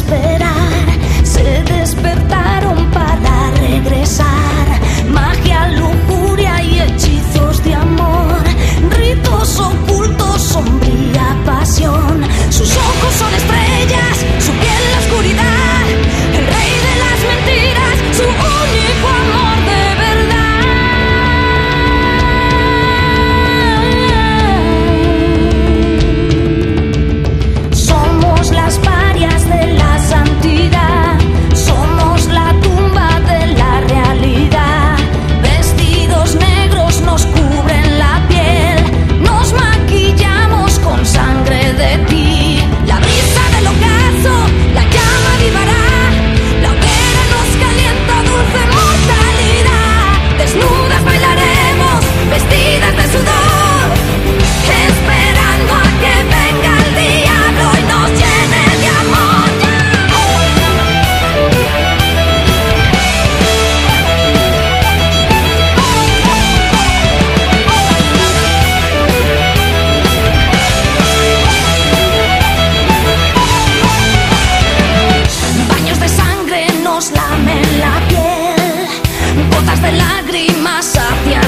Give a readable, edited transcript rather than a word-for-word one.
esperar, se despertaron para regresar. Magia, lujuria y hechizos de amor, ritos ocultos, sombría pasión. Sus ojos son estrellas, su piel la oscuridad, el rey de las mentiras, su único amor de verdad. Somos las parias de la santidad, somos la tumba de la realidad. Vestidos negros nos cubren la piel, nos maquillamos con sangre de ti. La brisa del ocaso, la llama avivará, la hoguera nos calienta, dulce mortalidad. Desnudas bailaremos, vestidas de sudor, esperando a que venga el diablo y nos llene de amor. Baños de sangre nos lamen la piel, gotas de lágrimas hacia